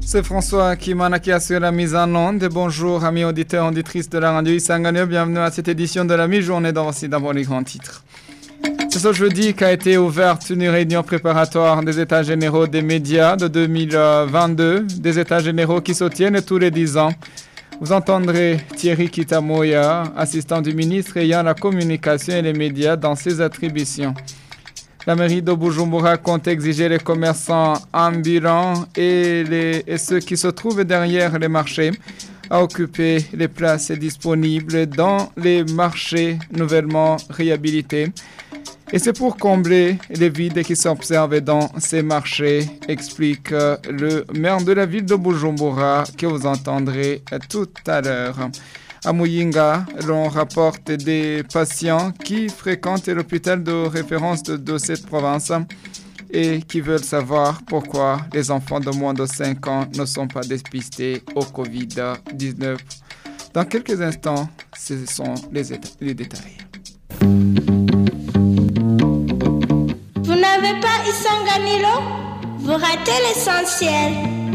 C'est François Kimana qui assure la mise en onde. Bonjour amis auditeurs et auditrices de la radio Isangano. Bienvenue à cette édition de la mi-journée. Voici d'abord les grands titres. C'est ce jeudi qu'a été ouverte une réunion préparatoire des États généraux des médias de 2022. Des États généraux qui se tiennent tous les 10 ans. Vous entendrez Thierry Kitamoya, assistant du ministre ayant la communication et les médias dans ses attributions. La mairie de Bujumbura compte exiger les commerçants ambulants et ceux qui se trouvent derrière les marchés à occuper les places disponibles dans les marchés nouvellement réhabilités. Et c'est pour combler les vides qui s'observent dans ces marchés, explique le maire de la ville de Bujumbura que vous entendrez tout à l'heure. À Muyinga, l'on rapporte des patients qui fréquentent l'hôpital de référence de cette province et qui veulent savoir pourquoi les enfants de moins de 5 ans ne sont pas dépistés au Covid-19. Dans quelques instants, ce sont les détails. Vous n'avez pas Isanganilo? Vous ratez l'essentiel.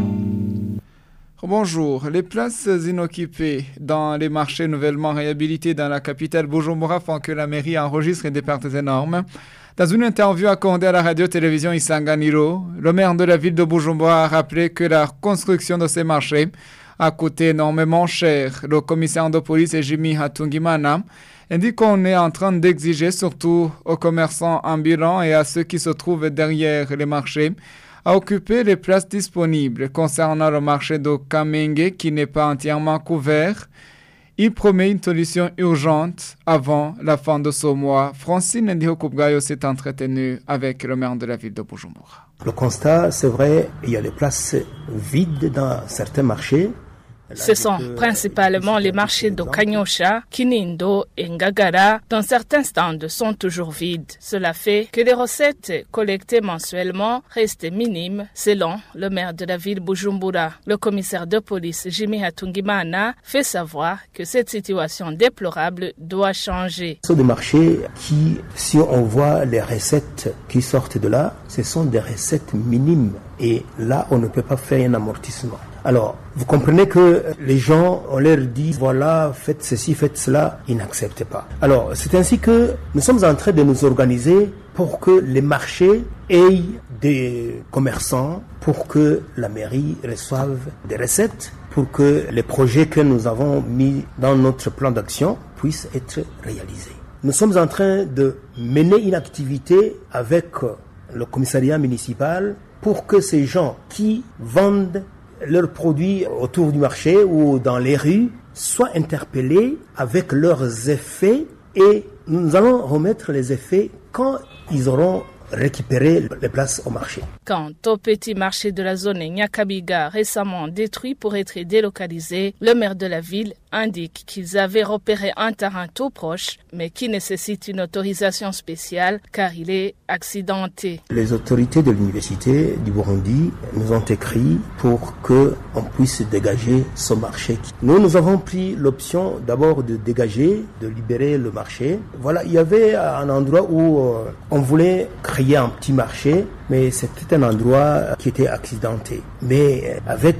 Bonjour. Les places inoccupées dans les marchés nouvellement réhabilités dans la capitale Bujumbura font que la mairie enregistre des pertes énormes. Dans une interview accordée à la radio-télévision Isanganiro, le maire de la ville de Bujumbura a rappelé que la construction de ces marchés a coûté énormément cher. Le commissaire de police Jimmy Hatungimana indique qu'on est en train d'exiger surtout aux commerçants ambulants et à ceux qui se trouvent derrière les marchés à occuper les places disponibles. Concernant le marché de Kamenge qui n'est pas entièrement couvert, il promet une solution urgente avant la fin de ce mois. Francine Ndihokubgayo s'est entretenue avec le maire de la ville de Bujumbura. Le constat, c'est vrai, il y a des places vides dans certains marchés. Ce sont principalement les marchés de Kanyosha, Kinindo et Ngagara, dont certains stands sont toujours vides. Cela fait que les recettes collectées mensuellement restent minimes, selon le maire de la ville Bujumbura. Le commissaire de police Jimmy Hatungimana fait savoir que cette situation déplorable doit changer. Ce sont des marchés qui, si on voit les recettes qui sortent de là, ce sont des recettes minimes. Et là, on ne peut pas faire un amortissement. Alors, vous comprenez que les gens, on leur dit, voilà, faites ceci, faites cela, ils n'acceptent pas. Alors, c'est ainsi que nous sommes en train de nous organiser pour que les marchés aient des commerçants, pour que la mairie reçoive des recettes, pour que les projets que nous avons mis dans notre plan d'action puissent être réalisés. Nous sommes en train de mener une activité avec le commissariat municipal pour que ces gens qui vendent leurs produits autour du marché ou dans les rues soient interpellés avec leurs effets et nous allons remettre les effets quand ils auront récupéré les places au marché. Quant au petit marché de la zone Nyakabiga récemment détruit pour être délocalisé, le maire de la ville indique qu'ils avaient repéré un terrain tout proche, mais qui nécessite une autorisation spéciale car il est accidenté. Les autorités de l'université du Burundi nous ont écrit pour qu'on puisse dégager ce marché. Nous avons pris l'option d'abord de dégager, de libérer le marché. Voilà, il y avait un endroit où on voulait créer un petit marché, mais c'était un endroit qui était accidenté. Mais avec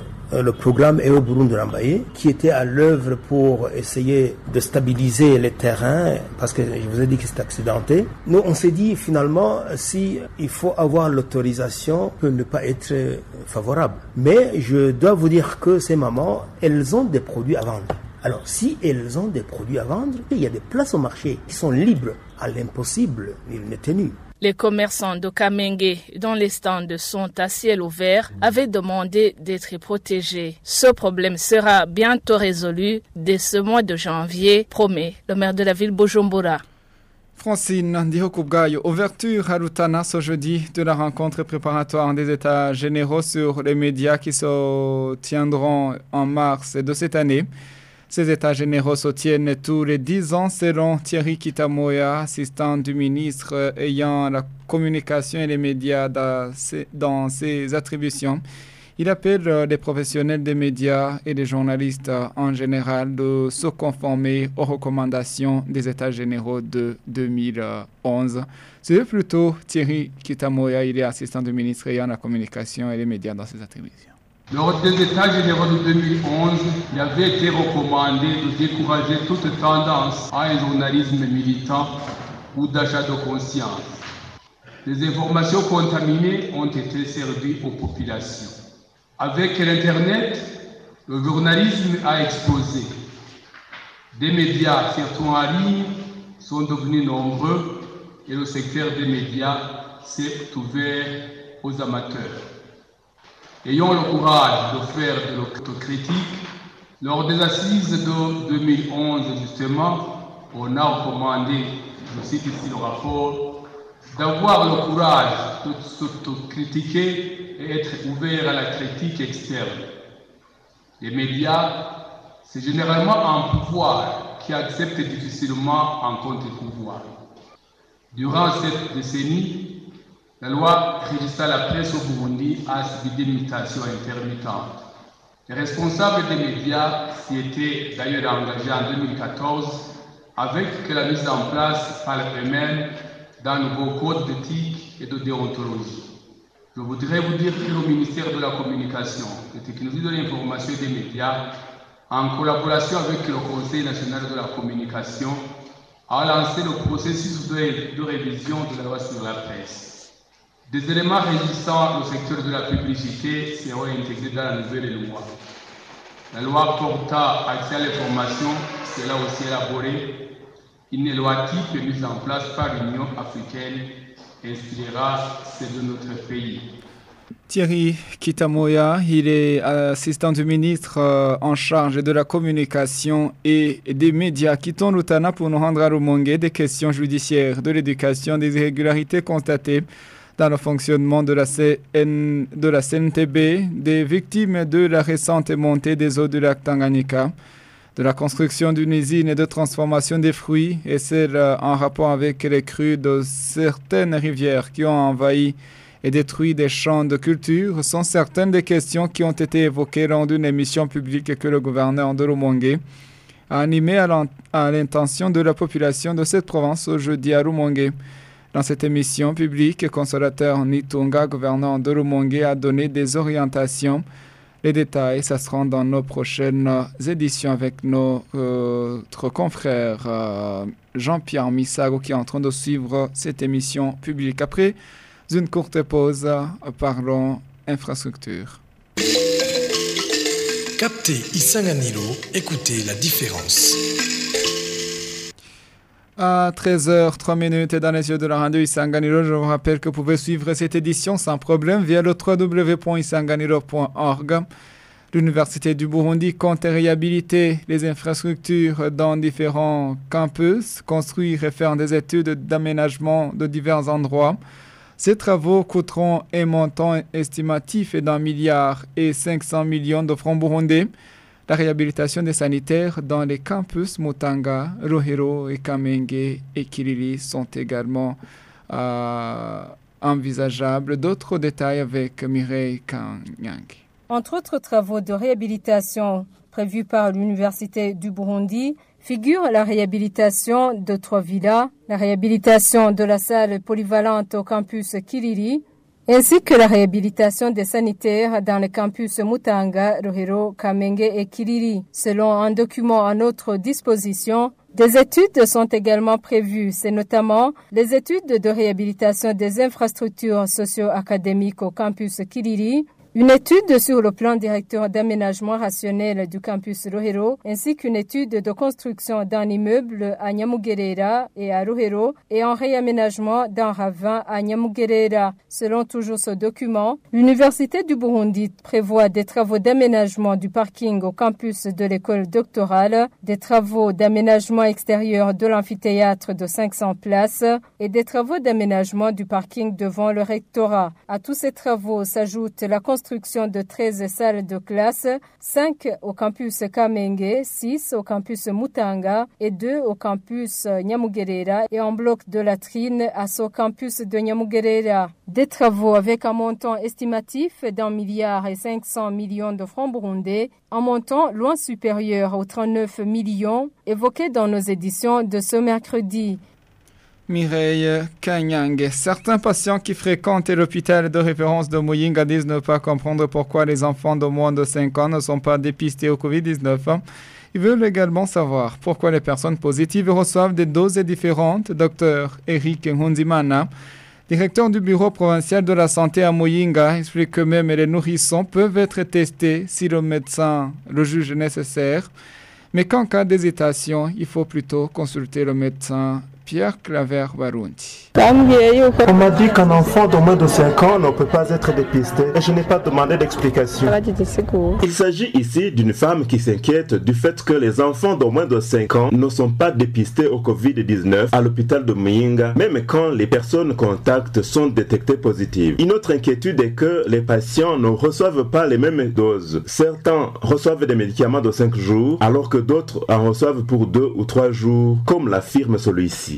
le programme EO Burundi Rambaye, qui était à l'œuvre pour essayer de stabiliser les terrains, parce que je vous ai dit que c'était accidenté. Nous, on s'est dit finalement, si il faut avoir l'autorisation, peut ne pas être favorable. Mais je dois vous dire que ces mamans, elles ont des produits à vendre. Alors, si elles ont des produits à vendre, il y a des places au marché qui sont libres. À l'impossible, il n'est tenu. Les commerçants de Kamenge, dont les stands sont à ciel ouvert, avaient demandé d'être protégés. Ce problème sera bientôt résolu dès ce mois de janvier, promet le maire de la ville Bujumbura. Francine Ndihokubgayo, ouverture à Rutana ce jeudi de la rencontre préparatoire des États généraux sur les médias qui se tiendront en mars de cette année. Ces états généraux se tiennent tous les 10 ans selon Thierry Kitamoya, assistant du ministre ayant la communication et les médias dans ses attributions. Il appelle les professionnels des médias et les journalistes en général de se conformer aux recommandations des États généraux de 2011. C'est plutôt Thierry Kitamoya, il est assistant du ministre ayant la communication et les médias dans ses attributions. Lors des États généraux de 2011, il avait été recommandé de décourager toute tendance à un journalisme militant ou d'achat de conscience. Les informations contaminées ont été servies aux populations. Avec l'Internet, le journalisme a explosé. Des médias, surtout en ligne, sont devenus nombreux et le secteur des médias s'est ouvert aux amateurs. Ayons le courage de faire de l'autocritique. Lors des assises de 2011, justement, on a recommandé, je cite ici le rapport, d'avoir le courage de s'autocritiquer et être ouvert à la critique externe. Les médias, c'est généralement un pouvoir qui accepte difficilement un contre-pouvoir. Durant cette décennie, la loi régissant la presse au Burundi a subi des mutations intermittentes. Les responsables des médias s'y étaient d'ailleurs engagés en 2014 avec la mise en place par eux-mêmes d'un nouveau code d'éthique et de déontologie. Je voudrais vous dire que le ministère de la Communication, des Technologies de l'Information et des Médias, en collaboration avec le Conseil national de la communication, a lancé le processus de révision de la loi sur la presse. Des éléments régissant le secteur de la publicité seront intégrés dans la nouvelle loi. La loi portant accès à l'information sera aussi élaborée. Une loi type mise en place par l'Union africaine inspirera celle de notre pays. Thierry Kitamoya, il est assistant du ministre en charge de la communication et des médias qui tourne Rutana pour nous rendre à Rumongue des questions judiciaires, de l'éducation, des irrégularités constatées dans le fonctionnement de la CNTB, des victimes de la récente montée des eaux du lac Tanganyika, de la construction d'une usine de transformation des fruits et celle en rapport avec les crues de certaines rivières qui ont envahi et détruit des champs de culture sont certaines des questions qui ont été évoquées lors d'une émission publique que le gouverneur de Rumongue a animée à l'intention de la population de cette province au jeudi à Rumongue. Dans cette émission publique, le consolateur Nitunga, gouverneur de Rumongue, a donné des orientations. Les détails, ça sera dans nos prochaines éditions avec notre confrère Jean-Pierre Misago qui est en train de suivre cette émission publique. Après une courte pause, parlons infrastructure. Captez Isanganilo, écoutez la différence. À 13h03 dans les yeux de la radio Isanganilo, je vous rappelle que vous pouvez suivre cette édition sans problème via le www.isanganilo.org. L'Université du Burundi compte réhabiliter les infrastructures dans différents campus, construire et faire des études d'aménagement de divers endroits. Ces travaux coûteront un montant estimatif d'1,5 milliard de francs burundais. La réhabilitation des sanitaires dans les campus Mutanga, Rohero et Kamenge et Kirili sont également envisageables. D'autres détails avec Mireille Kanyang. Entre autres travaux de réhabilitation prévus par l'Université du Burundi, figure la réhabilitation de 3 villas, la réhabilitation de la salle polyvalente au campus Kiriri, ainsi que la réhabilitation des sanitaires dans les campus Mutanga, Rohero, Kamenge et Kiriri. Selon un document à notre disposition, des études sont également prévues. C'est notamment les études de réhabilitation des infrastructures socio-académiques au campus Kiriri, une étude sur le plan directeur d'aménagement rationnel du campus Rohero, ainsi qu'une étude de construction d'un immeuble à Nyamugerera et à Rohero et un réaménagement d'un ravin à Nyamugerera. Selon toujours ce document, l'Université du Burundi prévoit des travaux d'aménagement du parking au campus de l'école doctorale, des travaux d'aménagement extérieur de l'amphithéâtre de 500 places et des travaux d'aménagement du parking devant le rectorat. À tous ces travaux s'ajoute la construction de 13 salles de classe, 5 au campus Kamenge, 6 au campus Mutanga et 2 au campus Nyamugerera et un bloc de latrines à ce campus de Nyamugerera. Des travaux avec un montant estimatif d'1,5 milliard de francs burundais, un montant loin supérieur aux 39 millions évoqués dans nos éditions de ce mercredi. Mireille Kanyang. Certains patients qui fréquentent l'hôpital de référence de Muyinga disent ne pas comprendre pourquoi les enfants de moins de 5 ans ne sont pas dépistés au Covid-19. Ils veulent également savoir pourquoi les personnes positives reçoivent des doses différentes. Dr Eric Nkunzimana, directeur du bureau provincial de la santé à Muyinga, explique que même les nourrissons peuvent être testés si le médecin le juge nécessaire. Mais qu'en cas d'hésitation, il faut plutôt consulter le médecin. Pierre Claver Barundi. On m'a dit qu'un enfant de moins de 5 ans ne peut pas être dépisté et je n'ai pas demandé d'explication. Il s'agit ici d'une femme qui s'inquiète du fait que les enfants de moins de 5 ans ne sont pas dépistés au Covid-19 à l'hôpital de Muyinga, même quand les personnes contacts sont détectées positives. Une autre inquiétude est que les patients ne reçoivent pas les mêmes doses. Certains reçoivent des médicaments de 5 jours alors que d'autres en reçoivent pour 2 ou 3 jours, comme l'affirme celui-ci.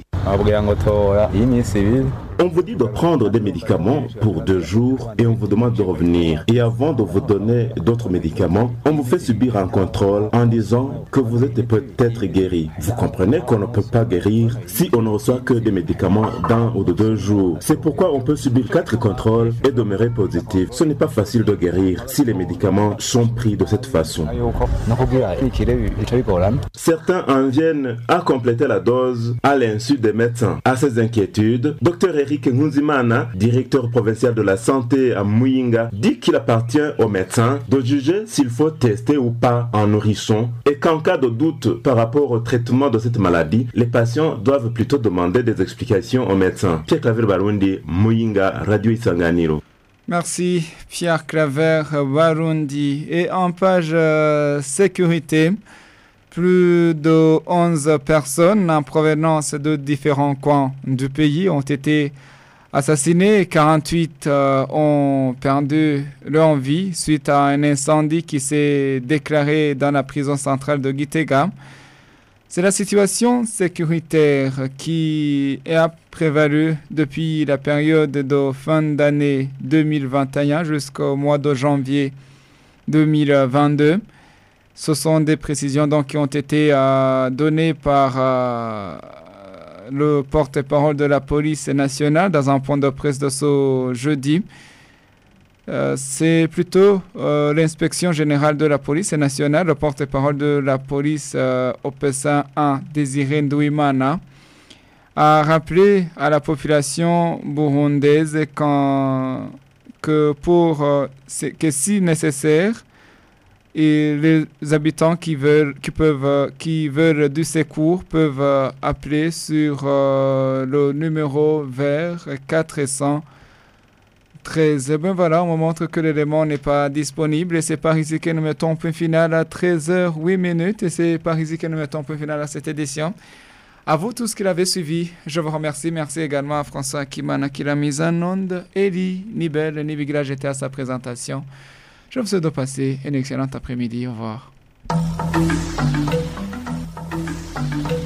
On vous dit de prendre des médicaments pour 2 jours et on vous demande de revenir. Et avant de vous donner d'autres médicaments, on vous fait subir un contrôle en disant que vous êtes peut-être guéri. Vous comprenez qu'on ne peut pas guérir si on ne reçoit que des médicaments d'1 ou de 2 jours. C'est pourquoi on peut subir 4 contrôles et demeurer positif. Ce n'est pas facile de guérir si les médicaments sont pris de cette façon. Certains en viennent à compléter la dose à l'insu des médecins. À ces inquiétudes, Dr Eric Nkunzimana, directeur provincial de la santé à Muyinga, dit qu'il appartient aux médecins de juger s'il faut tester ou pas un nourrisson et qu'en cas de doute par rapport au traitement de cette maladie, les patients doivent plutôt demander des explications aux médecins. Pierre Claver Barundi, Muyinga, Radio Isanganiro. Merci Pierre Claver Barundi. Et en page sécurité, plus de 11 personnes en provenance de différents coins du pays ont été assassinées. 48 ont perdu leur vie suite à un incendie qui s'est déclaré dans la prison centrale de Gitega. C'est la situation sécuritaire qui a prévalu depuis la période de fin d'année 2021 jusqu'au mois de janvier 2022. Ce sont des précisions donc, qui ont été données par le porte-parole de la police nationale dans un point de presse de ce jeudi. C'est plutôt l'inspection générale de la police nationale, le porte-parole de la police OPESA 1, Désiré Ndouimana, a rappelé à la population burundaise que si nécessaire, et les habitants qui veulent du secours peuvent appeler sur le numéro vert 413. Et bien voilà, on me montre que l'élément n'est pas disponible et c'est par ici que nous mettons point final à 13h08 et c'est par ici que nous mettons point final à cette édition. À vous tous qui l'avez suivi, je vous remercie. Merci également à François Kimana qui l'a mise en onde. Elie Nibel, Nibigla, j'étais à sa présentation. Je vous souhaite de passer un excellent après-midi. Au revoir.